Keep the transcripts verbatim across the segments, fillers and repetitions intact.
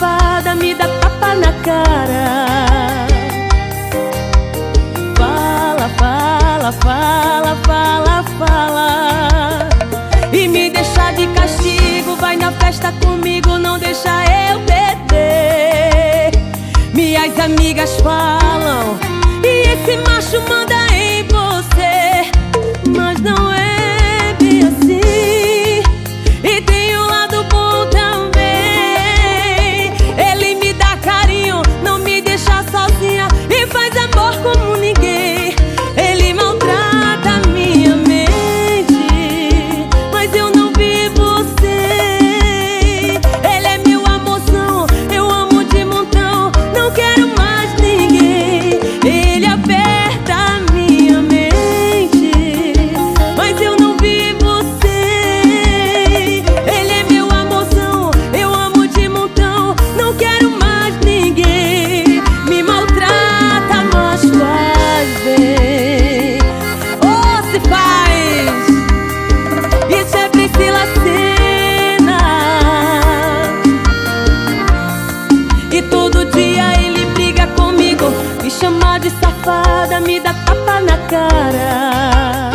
safada me dá tapa na cara. Fala, fala, fala, fala, fala e me deixa de castigo. Vai na festa comigo, não deixa eu beber. Minhas amigas falam e esse macho manda em você, mas não é bem assim. E tem um lado bom também. Ele me dá carinho, não me deixa sozinha e faz amor como ninguém. Ele maltrata minha mente, mas eu não vivo sem. Ele é meu amorzão, eu amo de montão, não quero mais ninguém. Ele aperta minha mente, mas eu não vivo sem. Ele é meu amorzão, eu amo de montão, não quero mais ninguém. Me maltrata, mas faz bem. Oh, se faz. Isso é Priscila Senna. E todo dia ele briga comigo, me chama de safada, me dá tapa na cara.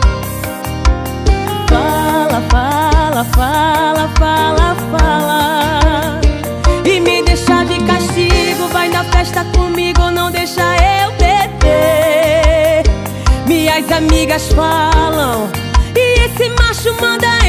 Fala, fala, fala, fala, fala e me deixa de castigo. Vai na festa comigo, não deixa eu beber. Minhas amigas falam e esse macho manda